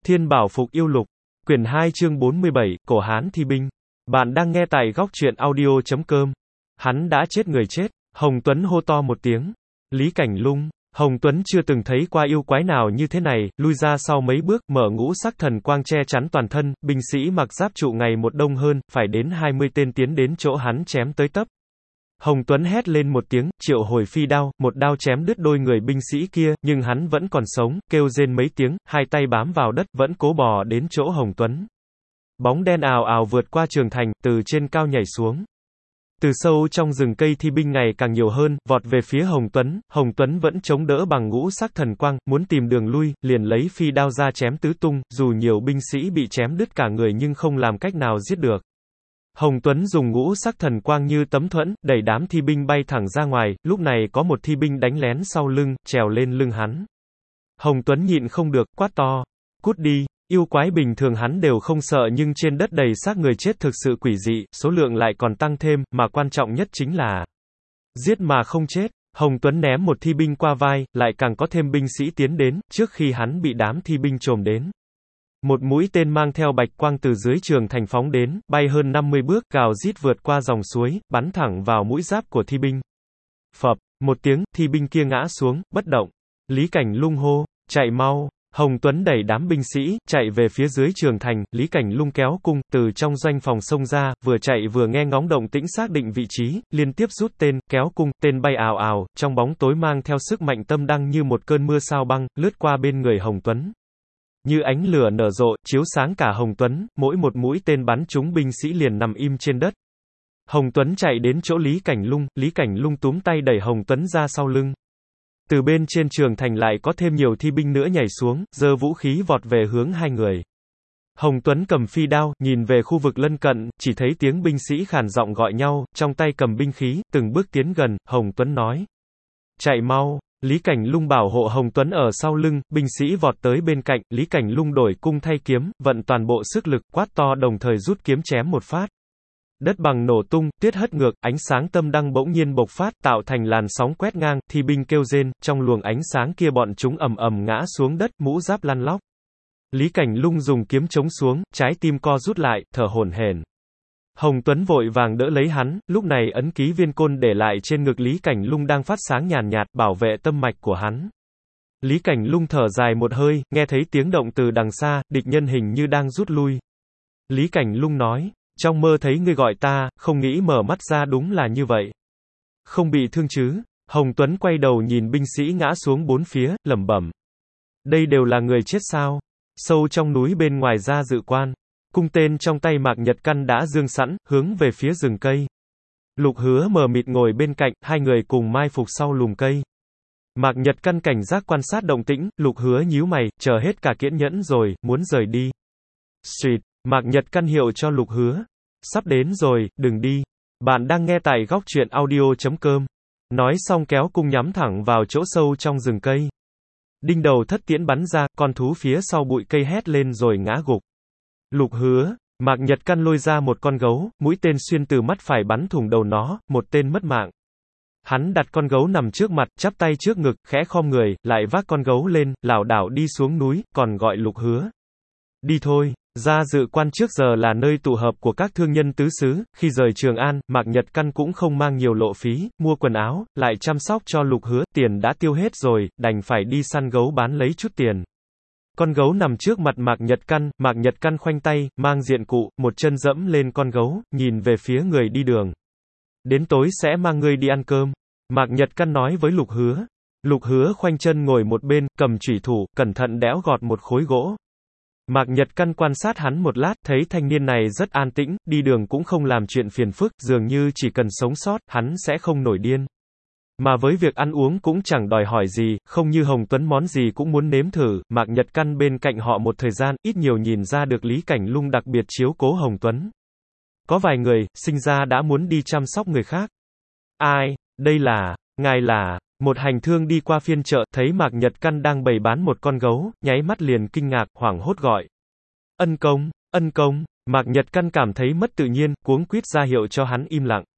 Thiên Bảo Phục Yêu Lục, quyển 2 chương 47, Cổ Hán Thi Binh. Bạn đang nghe tại góc truyện audio.com. Hắn đã chết người chết. Hồng Tuấn hô to một tiếng. Lý Cảnh Lung. Hồng Tuấn chưa từng thấy qua yêu quái nào như thế này, lui ra sau mấy bước, mở ngũ sắc thần quang che chắn toàn thân, binh sĩ mặc giáp trụ ngày một đông hơn, phải đến 20 tên tiến đến chỗ hắn chém tới tấp. Hồng Tuấn hét lên một tiếng, triệu hồi phi đao, một đao chém đứt đôi người binh sĩ kia, nhưng hắn vẫn còn sống, kêu rên mấy tiếng, hai tay bám vào đất, vẫn cố bò đến chỗ Hồng Tuấn. Bóng đen ào ào vượt qua trường thành, từ trên cao nhảy xuống. Từ sâu trong rừng cây thi binh ngày càng nhiều hơn, vọt về phía Hồng Tuấn vẫn chống đỡ bằng ngũ sắc thần quang, muốn tìm đường lui, liền lấy phi đao ra chém tứ tung, dù nhiều binh sĩ bị chém đứt cả người nhưng không làm cách nào giết được. Hồng Tuấn dùng ngũ sắc thần quang như tấm thuẫn, đẩy đám thi binh bay thẳng ra ngoài, lúc này có một thi binh đánh lén sau lưng, trèo lên lưng hắn. Hồng Tuấn nhịn không được, quát to, cút đi. Yêu quái bình thường hắn đều không sợ nhưng trên đất đầy xác người chết thực sự quỷ dị, số lượng lại còn tăng thêm, mà quan trọng nhất chính là giết mà không chết. Hồng Tuấn ném một thi binh qua vai, lại càng có thêm binh sĩ tiến đến, trước khi hắn bị đám thi binh chồm đến. Một mũi tên mang theo bạch quang từ dưới trường thành phóng đến, bay hơn 50 bước, gào rít vượt qua dòng suối, bắn thẳng vào mũi giáp của thi binh. Phập, một tiếng, thi binh kia ngã xuống, bất động. Lý Cảnh Lung hô, chạy mau. Hồng Tuấn đẩy đám binh sĩ, chạy về phía dưới trường thành, Lý Cảnh Lung kéo cung, từ trong doanh phòng xông ra, vừa chạy vừa nghe ngóng động tĩnh xác định vị trí, liên tiếp rút tên, kéo cung, tên bay ào ào, trong bóng tối mang theo sức mạnh tâm đăng như một cơn mưa sao băng, lướt qua bên người Hồng Tuấn. Như ánh lửa nở rộ, chiếu sáng cả Hồng Tuấn, mỗi một mũi tên bắn trúng binh sĩ liền nằm im trên đất. Hồng Tuấn chạy đến chỗ Lý Cảnh Lung túm tay đẩy Hồng Tuấn ra sau lưng. Từ bên trên trường thành lại có thêm nhiều thi binh nữa nhảy xuống, giơ vũ khí vọt về hướng hai người. Hồng Tuấn cầm phi đao, nhìn về khu vực lân cận, chỉ thấy tiếng binh sĩ khàn giọng gọi nhau, trong tay cầm binh khí, từng bước tiến gần, Hồng Tuấn nói. Chạy mau. Lý Cảnh Lung bảo hộ Hồng Tuấn ở sau lưng, binh sĩ vọt tới bên cạnh, Lý Cảnh Lung đổi cung thay kiếm, vận toàn bộ sức lực, quát to đồng thời rút kiếm chém một phát. Đất bằng nổ tung, tuyết hất ngược, ánh sáng tâm đăng bỗng nhiên bộc phát, tạo thành làn sóng quét ngang, thi binh kêu rên, trong luồng ánh sáng kia bọn chúng ầm ầm ngã xuống đất, mũ giáp lăn lóc. Lý Cảnh Lung dùng kiếm chống xuống, trái tim co rút lại, thở hổn hển. Hồng Tuấn vội vàng đỡ lấy hắn, lúc này ấn ký viên côn để lại trên ngực Lý Cảnh Lung đang phát sáng nhàn nhạt, bảo vệ tâm mạch của hắn. Lý Cảnh Lung thở dài một hơi, nghe thấy tiếng động từ đằng xa, địch nhân hình như đang rút lui. Lý Cảnh Lung nói, trong mơ thấy ngươi gọi ta, không nghĩ mở mắt ra đúng là như vậy. Không bị thương chứ? Hồng Tuấn quay đầu nhìn binh sĩ ngã xuống bốn phía, lẩm bẩm. Đây đều là người chết sao? Sâu trong núi bên ngoài ra dự quan. Cung tên trong tay Mạc Nhật Căn đã dương sẵn, hướng về phía rừng cây. Lục Hứa mờ mịt ngồi bên cạnh, hai người cùng mai phục sau lùm cây. Mạc Nhật Căn cảnh giác quan sát động tĩnh, Lục Hứa nhíu mày, chờ hết cả kiên nhẫn rồi, muốn rời đi. Xuyệt, Mạc Nhật Căn hiệu cho Lục Hứa. Sắp đến rồi, đừng đi. Bạn đang nghe tại góc truyện audio.com. Nói xong kéo cung nhắm thẳng vào chỗ sâu trong rừng cây. Đinh đầu thất tiễn bắn ra, con thú phía sau bụi cây hét lên rồi ngã gục. Lục Hứa, Mạc Nhật Căn lôi ra một con gấu, mũi tên xuyên từ mắt phải bắn thủng đầu nó, một tên mất mạng. Hắn đặt con gấu nằm trước mặt, chắp tay trước ngực, khẽ khom người, lại vác con gấu lên, lảo đảo đi xuống núi, còn gọi Lục Hứa. Đi thôi. Ra dự quan trước giờ là nơi tụ hợp của các thương nhân tứ xứ, khi rời Trường An, Mạc Nhật Căn cũng không mang nhiều lộ phí, mua quần áo, lại chăm sóc cho Lục Hứa, tiền đã tiêu hết rồi, đành phải đi săn gấu bán lấy chút tiền. Con gấu nằm trước mặt Mạc Nhật Căn khoanh tay, mang diện cụ, một chân dẫm lên con gấu, nhìn về phía người đi đường. Đến tối sẽ mang ngươi đi ăn cơm. Mạc Nhật Căn nói với Lục Hứa. Lục Hứa khoanh chân ngồi một bên, cầm chủy thủ, cẩn thận đẽo gọt một khối gỗ. Mạc Nhật Căn quan sát hắn một lát, thấy thanh niên này rất an tĩnh, đi đường cũng không làm chuyện phiền phức, dường như chỉ cần sống sót, hắn sẽ không nổi điên. Mà với việc ăn uống cũng chẳng đòi hỏi gì, không như Hồng Tuấn món gì cũng muốn nếm thử, Mạc Nhật Căn bên cạnh họ một thời gian, ít nhiều nhìn ra được Lý Cảnh Lung đặc biệt chiếu cố Hồng Tuấn. Có vài người, sinh ra đã muốn đi chăm sóc người khác. Ai? Đây là, ngài là... Một hành thương đi qua phiên chợ, thấy Mạc Nhật Căn đang bày bán một con gấu, nháy mắt liền kinh ngạc, hoảng hốt gọi. Ân công, Mạc Nhật Căn cảm thấy mất tự nhiên, cuống quýt ra hiệu cho hắn im lặng.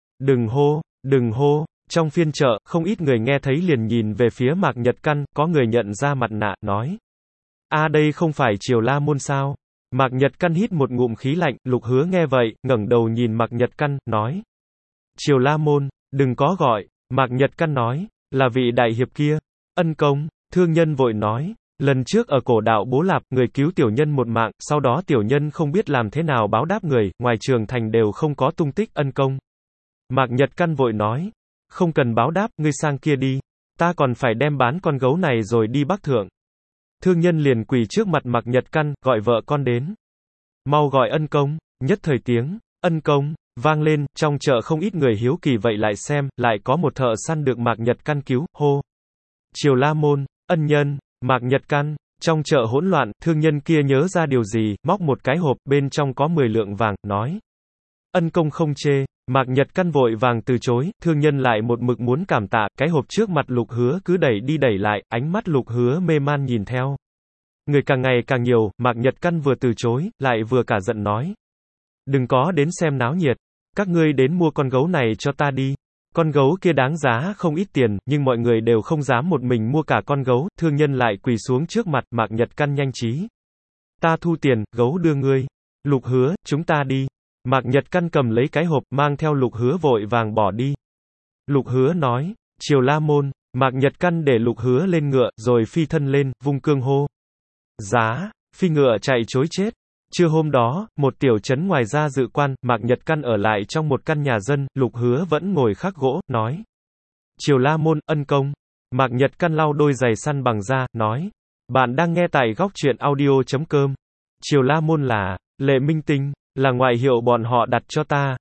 Đừng hô, trong phiên chợ, không ít người nghe thấy liền nhìn về phía Mạc Nhật Căn, có người nhận ra mặt nạ, nói. Đây không phải Triều La Môn sao? Mạc Nhật Căn hít một ngụm khí lạnh, Lục Hứa nghe vậy, ngẩng đầu nhìn Mạc Nhật Căn, nói. Triều La Môn, đừng có gọi. Mạc Nhật Căn nói, là vị đại hiệp kia. Ân công, thương nhân vội nói. Lần trước ở cổ đạo Bố Lạp, người cứu tiểu nhân một mạng, sau đó tiểu nhân không biết làm thế nào báo đáp người, ngoài trường thành đều không có tung tích ân công. Mạc Nhật Căn vội nói, không cần báo đáp, ngươi sang kia đi. Ta còn phải đem bán con gấu này rồi đi Bắc Thượng. Thương nhân liền quỳ trước mặt Mạc Nhật Căn, gọi vợ con đến. Mau gọi ân công, nhất thời tiếng, ân công, vang lên, trong chợ không ít người hiếu kỳ vậy lại xem, lại có một thợ săn được Mạc Nhật Căn cứu, hô. Triều La Môn, ân nhân, Mạc Nhật Căn, trong chợ hỗn loạn, thương nhân kia nhớ ra điều gì, móc một cái hộp, bên trong có 10 lượng vàng, nói. Ân công không chê. Mạc Nhật Căn vội vàng từ chối, thương nhân lại một mực muốn cảm tạ, cái hộp trước mặt Lục Hứa cứ đẩy đi đẩy lại, ánh mắt Lục Hứa mê man nhìn theo. Người càng ngày càng nhiều, Mạc Nhật Căn vừa từ chối, lại vừa cả giận nói. Đừng có đến xem náo nhiệt, các ngươi đến mua con gấu này cho ta đi. Con gấu kia đáng giá không ít tiền, nhưng mọi người đều không dám một mình mua cả con gấu, thương nhân lại quỳ xuống trước mặt, Mạc Nhật Căn nhanh trí. Ta thu tiền, gấu đưa ngươi. Lục Hứa, chúng ta đi. Mạc Nhật Căn cầm lấy cái hộp, mang theo Lục Hứa vội vàng bỏ đi. Lục Hứa nói, Triều La Môn. Mạc Nhật Căn để Lục Hứa lên ngựa, rồi phi thân lên, vung cương hô. Giá, phi ngựa chạy trối chết. Trưa hôm đó, một tiểu trấn ngoài ra dự quan, Mạc Nhật Căn ở lại trong một căn nhà dân, Lục Hứa vẫn ngồi khắc gỗ, nói. Triều La Môn, ân công. Mạc Nhật Căn lau đôi giày săn bằng da, nói. Bạn đang nghe tại góc truyện audio.com. Triều La Môn là, Lệ Minh Tinh, là ngoại hiệu bọn họ đặt cho ta.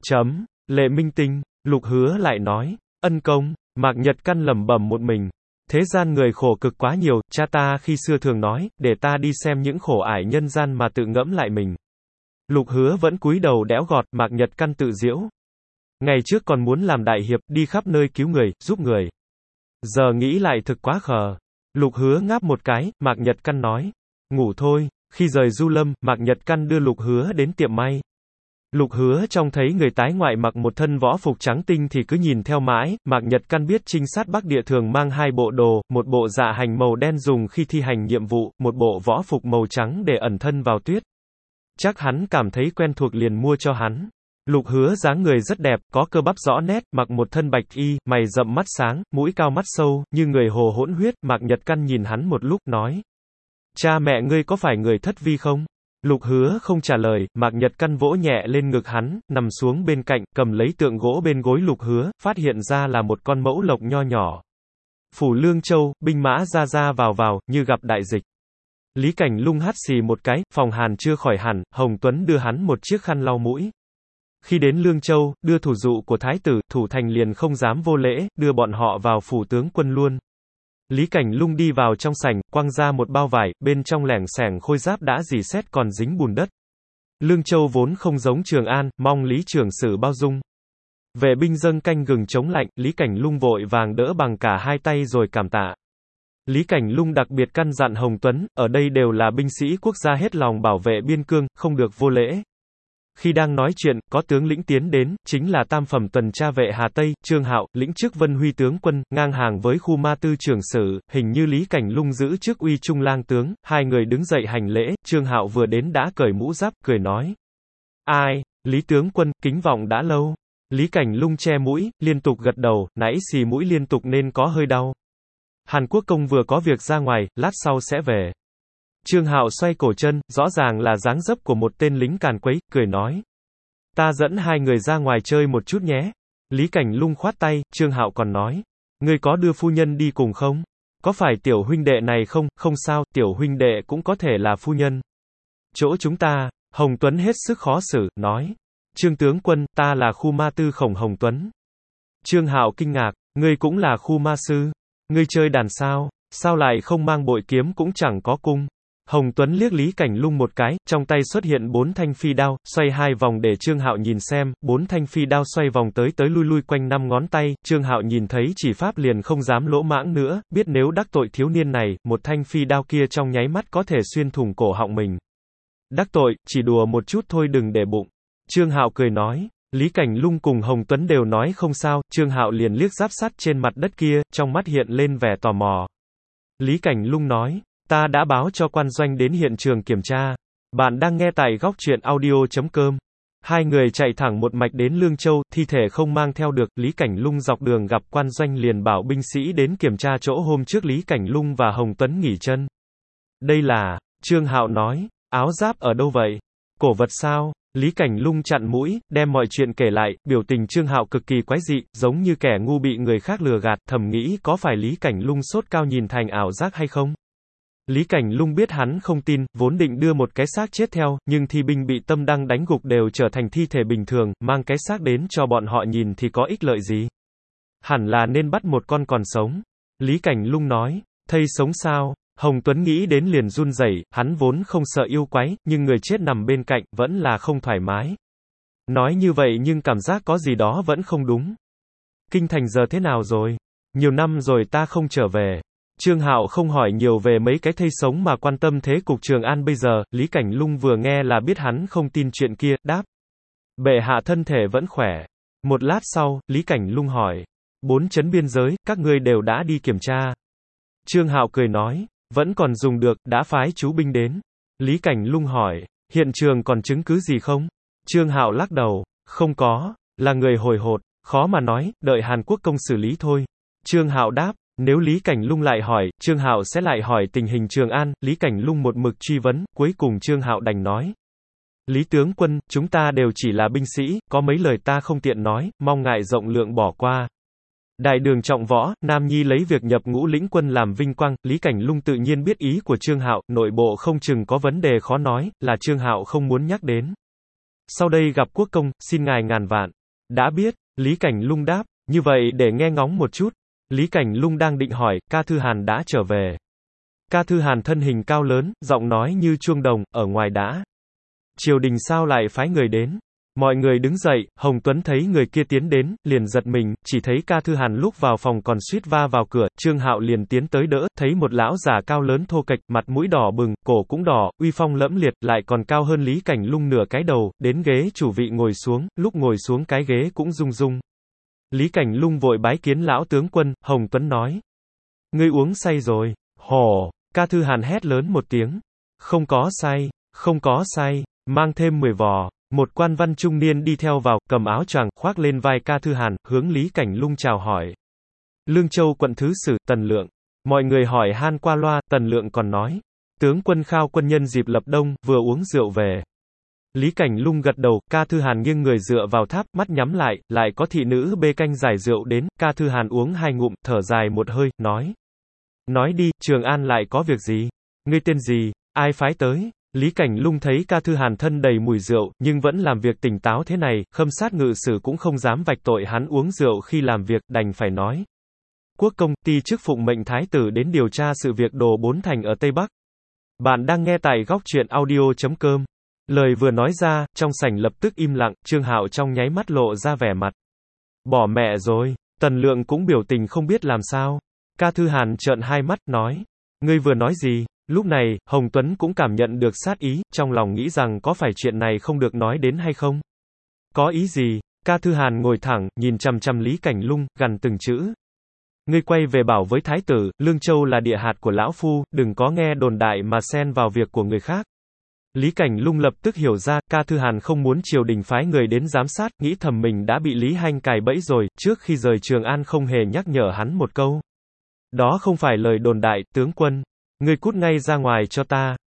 Lệ Minh Tinh, Lục Hứa lại nói. Ân công, Mạc Nhật Căn lẩm bẩm một mình. Thế gian người khổ cực quá nhiều, cha ta khi xưa thường nói, để ta đi xem những khổ ải nhân gian mà tự ngẫm lại mình. Lục Hứa vẫn cúi đầu đẽo gọt, Mạc Nhật Căn tự giễu. Ngày trước còn muốn làm đại hiệp, đi khắp nơi cứu người, giúp người. Giờ nghĩ lại thực quá khờ. Lục Hứa ngáp một cái, Mạc Nhật Căn nói. Ngủ thôi. Khi rời Du Lâm, Mạc Nhật Căn đưa Lục Hứa đến tiệm may. Lục Hứa trông thấy người tái ngoại mặc một thân võ phục trắng tinh thì cứ nhìn theo mãi, Mạc Nhật Căn biết trinh sát Bắc Địa thường mang hai bộ đồ, một bộ dạ hành màu đen dùng khi thi hành nhiệm vụ, một bộ võ phục màu trắng để ẩn thân vào tuyết. Chắc hắn cảm thấy quen thuộc liền mua cho hắn. Lục Hứa dáng người rất đẹp, có cơ bắp rõ nét, mặc một thân bạch y, mày rậm mắt sáng, mũi cao mắt sâu, như người hồ hỗn huyết, Mạc Nhật Căn nhìn hắn một lúc, nói. Cha mẹ ngươi có phải người Thất Vi không? Lục Hứa không trả lời, Mạc Nhật Căn vỗ nhẹ lên ngực hắn, nằm xuống bên cạnh, cầm lấy tượng gỗ bên gối Lục Hứa, phát hiện ra là một con mẫu lộc nho nhỏ. Phủ Lương Châu, binh mã ra ra vào, như gặp đại dịch. Lý Cảnh Lung hắt xì một cái, phòng hàn chưa khỏi hẳn, Hồng Tuấn đưa hắn một chiếc khăn lau mũi. Khi đến Lương Châu, đưa thủ dụ của thái tử, thủ thành liền không dám vô lễ, đưa bọn họ vào phủ tướng quân luôn. Lý Cảnh Lung đi vào trong sảnh, quăng ra một bao vải, bên trong lẻng xẻng khôi giáp đã rỉ sét còn dính bùn đất. Lương Châu vốn không giống Trường An, mong Lý trưởng sử bao dung. Vệ binh dâng canh gừng chống lạnh, Lý Cảnh Lung vội vàng đỡ bằng cả hai tay rồi cảm tạ. Lý Cảnh Lung đặc biệt căn dặn Hồng Tuấn, ở đây đều là binh sĩ quốc gia hết lòng bảo vệ biên cương, không được vô lễ. Khi đang nói chuyện, có tướng lĩnh tiến đến, chính là tam phẩm tuần tra vệ Hà Tây, Trương Hạo, lĩnh chức Vân Huy tướng quân, ngang hàng với khu ma tư trưởng sử, hình như Lý Cảnh Lung giữ chức uy trung lang tướng, hai người đứng dậy hành lễ, Trương Hạo vừa đến đã cởi mũ giáp, cười nói. Ai, Lý tướng quân, kính vọng đã lâu. Lý Cảnh Lung che mũi, liên tục gật đầu, nãy xì mũi liên tục nên có hơi đau. Hàn Quốc công vừa có việc ra ngoài, lát sau sẽ về. Trương Hạo xoay cổ chân, rõ ràng là dáng dấp của một tên lính càn quấy, cười nói. Ta dẫn hai người ra ngoài chơi một chút nhé. Lý Cảnh Lung khoát tay, Trương Hạo còn nói. Ngươi có đưa phu nhân đi cùng không? Có phải tiểu huynh đệ này không? Không sao, tiểu huynh đệ cũng có thể là phu nhân. Chỗ chúng ta, Hồng Tuấn hết sức khó xử, nói. Trương tướng quân, ta là khu ma tư Khổng Hồng Tuấn. Trương Hạo kinh ngạc, ngươi cũng là khu ma sư. Ngươi chơi đàn sao? Sao lại không mang bội kiếm cũng chẳng có cung? Hồng Tuấn liếc Lý Cảnh Lung một cái, trong tay xuất hiện 4 thanh phi đao, xoay 2 vòng để Trương Hạo nhìn xem, 4 thanh phi đao xoay vòng tới lui quanh 5 ngón tay, Trương Hạo nhìn thấy chỉ pháp liền không dám lỗ mãng nữa, biết nếu đắc tội thiếu niên này, một thanh phi đao kia trong nháy mắt có thể xuyên thủng cổ họng mình. Đắc tội, chỉ đùa một chút thôi đừng để bụng. Trương Hạo cười nói. Lý Cảnh Lung cùng Hồng Tuấn đều nói không sao, Trương Hạo liền liếc giáp sắt trên mặt đất kia, trong mắt hiện lên vẻ tò mò. Lý Cảnh Lung nói. Ta đã báo cho quan doanh đến hiện trường kiểm tra. Bạn đang nghe tại góc truyện audio.com. Hai người chạy thẳng một mạch đến Lương Châu, thi thể không mang theo được, Lý Cảnh Lung dọc đường gặp quan doanh liền bảo binh sĩ đến kiểm tra chỗ hôm trước Lý Cảnh Lung và Hồng Tuấn nghỉ chân. Đây là, Trương Hạo nói, áo giáp ở đâu vậy? Cổ vật sao? Lý Cảnh Lung chặn mũi, đem mọi chuyện kể lại, biểu tình Trương Hạo cực kỳ quái dị, giống như kẻ ngu bị người khác lừa gạt, thầm nghĩ có phải Lý Cảnh Lung sốt cao nhìn thành ảo giác hay không? Lý Cảnh Lung biết hắn không tin, vốn định đưa một cái xác chết theo, nhưng thi binh bị Tâm Đăng đánh gục đều trở thành thi thể bình thường, mang cái xác đến cho bọn họ nhìn thì có ích lợi gì? Hẳn là nên bắt một con còn sống. Lý Cảnh Lung nói, thây sống sao? Hồng Tuấn nghĩ đến liền run rẩy, hắn vốn không sợ yêu quái, nhưng người chết nằm bên cạnh, vẫn là không thoải mái. Nói như vậy nhưng cảm giác có gì đó vẫn không đúng. Kinh thành giờ thế nào rồi? Nhiều năm rồi ta không trở về. Trương Hạo không hỏi nhiều về mấy cái thây sống mà quan tâm thế cục Trường An bây giờ, Lý Cảnh Lung vừa nghe là biết hắn không tin chuyện kia, đáp. Bệ hạ thân thể vẫn khỏe. Một lát sau, Lý Cảnh Lung hỏi. 4 trấn biên giới, các ngươi đều đã đi kiểm tra. Trương Hạo cười nói. Vẫn còn dùng được, đã phái chú binh đến. Lý Cảnh Lung hỏi. Hiện trường còn chứng cứ gì không? Trương Hạo lắc đầu. Không có, là người hồi hột, khó mà nói, đợi Hàn Quốc công xử lý thôi. Trương Hạo đáp. Nếu Lý Cảnh Lung lại hỏi, Trương Hạo sẽ lại hỏi tình hình Trường An, Lý Cảnh Lung một mực truy vấn, cuối cùng Trương Hạo đành nói. Lý tướng quân, chúng ta đều chỉ là binh sĩ, có mấy lời ta không tiện nói, mong ngại rộng lượng bỏ qua. Đại đường trọng võ, Nam Nhi lấy việc nhập ngũ lĩnh quân làm vinh quang, Lý Cảnh Lung tự nhiên biết ý của Trương Hạo, nội bộ không chừng có vấn đề khó nói, là Trương Hạo không muốn nhắc đến. Sau đây gặp quốc công, xin ngài ngàn vạn. Đã biết, Lý Cảnh Lung đáp, như vậy để nghe ngóng một chút. Lý Cảnh Lung đang định hỏi, Ca Thư Hàn đã trở về. Ca Thư Hàn thân hình cao lớn, giọng nói như chuông đồng, ở ngoài đã. Triều đình sao lại phái người đến? Mọi người đứng dậy, Hồng Tuấn thấy người kia tiến đến, liền giật mình, chỉ thấy Ca Thư Hàn lúc vào phòng còn suýt va vào cửa, Trương Hạo liền tiến tới đỡ, thấy một lão già cao lớn thô kệch, mặt mũi đỏ bừng, cổ cũng đỏ, uy phong lẫm liệt, lại còn cao hơn Lý Cảnh Lung nửa cái đầu, đến ghế chủ vị ngồi xuống, lúc ngồi xuống cái ghế cũng rung rung. Lý Cảnh Lung vội bái kiến lão tướng quân, Hồng Tuấn nói. Ngươi uống say rồi. Hổ, Ca Thư Hàn hét lớn một tiếng. Không có say, không có say, mang thêm 10 vò. Một quan văn trung niên đi theo vào, cầm áo choàng, khoác lên vai Ca Thư Hàn, hướng Lý Cảnh Lung chào hỏi. Lương Châu quận thứ sử, Tần Lượng. Mọi người hỏi han qua loa, Tần Lượng còn nói. Tướng quân Khao quân nhân dịp lập đông, vừa uống rượu về. Lý Cảnh Lung gật đầu, Ca Thư Hàn nghiêng người dựa vào tháp, mắt nhắm lại có thị nữ bê canh giải rượu đến, Ca Thư Hàn uống 2 ngụm, thở dài một hơi, nói. Nói đi, Trường An lại có việc gì? Ngươi tên gì? Ai phái tới? Lý Cảnh Lung thấy Ca Thư Hàn thân đầy mùi rượu, nhưng vẫn làm việc tỉnh táo thế này, Khâm sát ngự sử cũng không dám vạch tội hắn uống rượu khi làm việc, đành phải nói. Quốc công, ty chức phụng mệnh thái tử đến điều tra sự việc đồ 4 thành ở Tây Bắc. Bạn đang nghe tại góc truyện audio.com. Lời vừa nói ra, trong sảnh lập tức im lặng, Trương Hạo trong nháy mắt lộ ra vẻ mặt. Bỏ mẹ rồi, Tần Lượng cũng biểu tình không biết làm sao. Ca Thư Hàn trợn hai mắt, nói. Ngươi vừa nói gì? Lúc này, Hồng Tuấn cũng cảm nhận được sát ý, trong lòng nghĩ rằng có phải chuyện này không được nói đến hay không? Có ý gì? Ca Thư Hàn ngồi thẳng, nhìn chằm chằm Lý Cảnh Lung, gằn từng chữ. Ngươi quay về bảo với thái tử, Lương Châu là địa hạt của lão phu, đừng có nghe đồn đại mà xen vào việc của người khác. Lý Cảnh Lung lập tức hiểu ra, Ca Thư Hàn không muốn triều đình phái người đến giám sát, nghĩ thầm mình đã bị Lý Hanh cài bẫy rồi, trước khi rời Trường An không hề nhắc nhở hắn một câu. Đó không phải lời đồn đại, tướng quân. Ngươi cút ngay ra ngoài cho ta.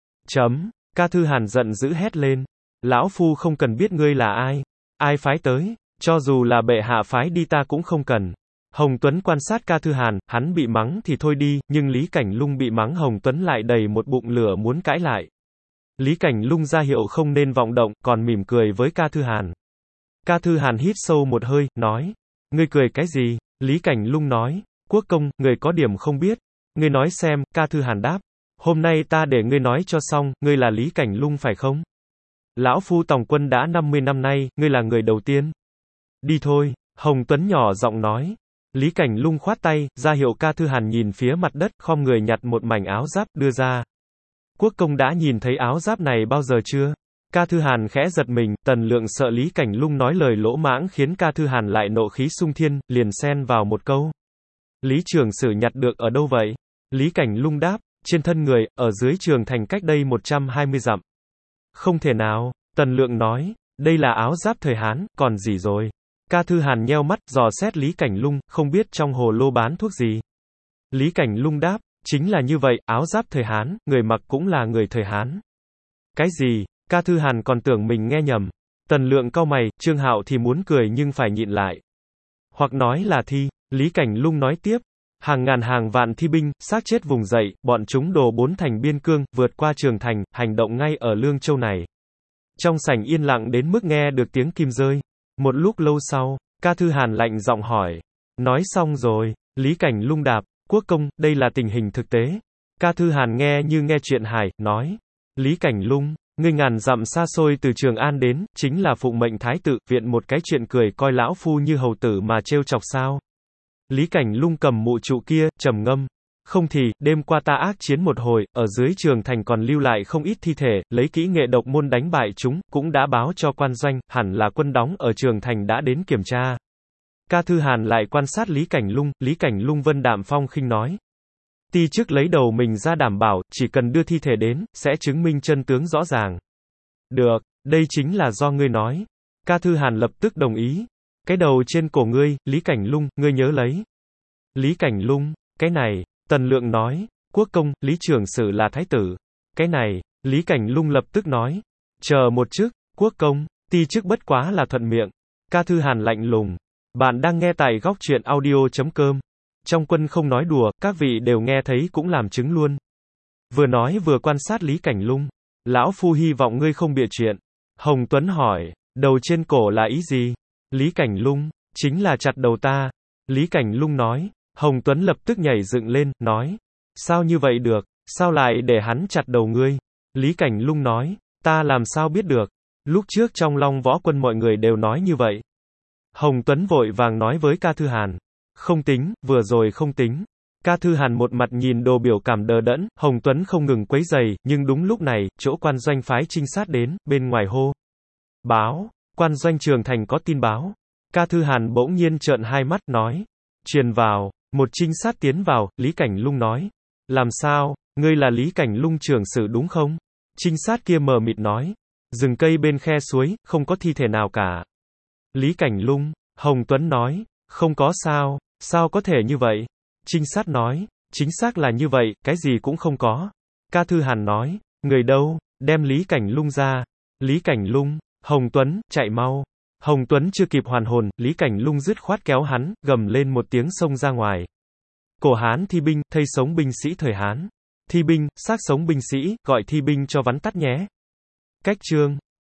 Ca Thư Hàn giận dữ hét lên. Lão phu không cần biết ngươi là ai. Ai phái tới, cho dù là bệ hạ phái đi ta cũng không cần. Hồng Tuấn quan sát Ca Thư Hàn, hắn bị mắng thì thôi đi, nhưng Lý Cảnh Lung bị mắng Hồng Tuấn lại đầy một bụng lửa muốn cãi lại. Lý Cảnh Lung ra hiệu không nên vọng động, còn mỉm cười với Ca Thư Hàn. Ca Thư Hàn hít sâu một hơi, nói. Ngươi cười cái gì? Lý Cảnh Lung nói. Quốc công, người có điểm không biết. Ngươi nói xem, Ca Thư Hàn đáp. Hôm nay ta để ngươi nói cho xong, ngươi là Lý Cảnh Lung phải không? Lão phu tòng quân đã 50 năm nay, ngươi là người đầu tiên. Đi thôi, Hồng Tuấn nhỏ giọng nói. Lý Cảnh Lung khoát tay, ra hiệu Ca Thư Hàn nhìn phía mặt đất, khom người nhặt một mảnh áo giáp, đưa ra. Quốc công đã nhìn thấy áo giáp này bao giờ chưa? Ca Thư Hàn khẽ giật mình, Tần Lượng sợ Lý Cảnh Lung nói lời lỗ mãng khiến Ca Thư Hàn lại nộ khí sung thiên, liền xen vào một câu. Lý trưởng sử nhặt được ở đâu vậy? Lý Cảnh Lung đáp, trên thân người, ở dưới trường thành cách đây 120 dặm. Không thể nào, Tần Lượng nói, đây là áo giáp thời Hán, còn gì rồi? Ca Thư Hàn nheo mắt, dò xét Lý Cảnh Lung, không biết trong hồ lô bán thuốc gì. Lý Cảnh Lung đáp, chính là như vậy, áo giáp thời Hán, người mặc cũng là người thời Hán. Cái gì? Ca Thư Hàn còn tưởng mình nghe nhầm. Tần Lượng cau mày, Trương Hạo thì muốn cười nhưng phải nhịn lại. Hoặc nói là thi, Lý Cảnh Lung nói tiếp. Hàng ngàn hàng vạn thi binh, xác chết vùng dậy, bọn chúng đổ bốn thành biên cương, vượt qua trường thành, hành động ngay ở Lương Châu này. Trong sảnh yên lặng đến mức nghe được tiếng kim rơi. Một lúc lâu sau, Ca Thư Hàn lạnh giọng hỏi. Nói xong rồi, Lý Cảnh Lung đáp, quốc công, đây là tình hình thực tế. Ca Thư Hàn nghe như nghe chuyện hài, nói. Lý Cảnh Lung, ngươi ngàn dặm xa xôi từ Trường An đến, chính là phụng mệnh thái tử, viện một cái chuyện cười coi lão phu như hầu tử mà trêu chọc sao. Lý Cảnh Lung cầm mụ trụ kia, trầm ngâm. Không thì, đêm qua ta ác chiến một hồi, ở dưới trường thành còn lưu lại không ít thi thể, lấy kỹ nghệ độc môn đánh bại chúng, cũng đã báo cho quan doanh, hẳn là quân đóng ở trường thành đã đến kiểm tra. Ca Thư Hàn lại quan sát Lý Cảnh Lung vân đạm phong khinh nói. Ti chức lấy đầu mình ra đảm bảo, chỉ cần đưa thi thể đến, sẽ chứng minh chân tướng rõ ràng. Được, đây chính là do ngươi nói. Ca Thư Hàn lập tức đồng ý. Cái đầu trên cổ ngươi, Lý Cảnh Lung, ngươi nhớ lấy. Lý Cảnh Lung, cái này, Tần Lượng nói, quốc công, Lý Trường Sử là thái tử. Cái này, Lý Cảnh Lung lập tức nói. Chờ một chức, quốc công, ti chức bất quá là thuận miệng. Ca Thư Hàn lạnh lùng. Bạn đang nghe tại góc truyện audio.com. Trong quân không nói đùa, các vị đều nghe thấy cũng làm chứng luôn. Vừa nói vừa quan sát Lý Cảnh Lung. Lão phu hy vọng ngươi không bịa chuyện. Hồng Tuấn hỏi, đầu trên cổ là ý gì? Lý Cảnh Lung, chính là chặt đầu ta. Lý Cảnh Lung nói. Hồng Tuấn lập tức nhảy dựng lên, nói. Sao như vậy được, sao lại để hắn chặt đầu ngươi? Lý Cảnh Lung nói. Ta làm sao biết được? Lúc trước trong Long Võ Quân mọi người đều nói như vậy. Hồng Tuấn vội vàng nói với Ca Thư Hàn. Không tính, vừa rồi không tính. Ca Thư Hàn một mặt nhìn đồ biểu cảm đờ đẫn, Hồng Tuấn không ngừng quấy giày, nhưng đúng lúc này, chỗ quan doanh phái trinh sát đến, bên ngoài hô. Báo, quan doanh trường thành có tin báo. Ca Thư Hàn bỗng nhiên trợn hai mắt, nói. Truyền vào, một trinh sát tiến vào, Lý Cảnh Lung nói. Làm sao, ngươi là Lý Cảnh Lung trưởng sử đúng không? Trinh sát kia mờ mịt nói. Rừng cây bên khe suối, không có thi thể nào cả. Lý Cảnh Lung, Hồng Tuấn nói. Không có sao, sao có thể như vậy? Trinh sát nói. Chính xác là như vậy, cái gì cũng không có. Ca Thư Hàn nói. Người đâu, đem Lý Cảnh Lung ra. Lý Cảnh Lung, Hồng Tuấn, chạy mau. Hồng Tuấn chưa kịp hoàn hồn, Lý Cảnh Lung dứt khoát kéo hắn, gầm lên một tiếng xông ra ngoài. Cổ Hán thi binh, thây sống binh sĩ thời Hán. Thi binh, xác sống binh sĩ, gọi thi binh cho vắn tắt nhé. Cách chương